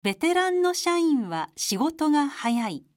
ベテランの社員は仕事が早い。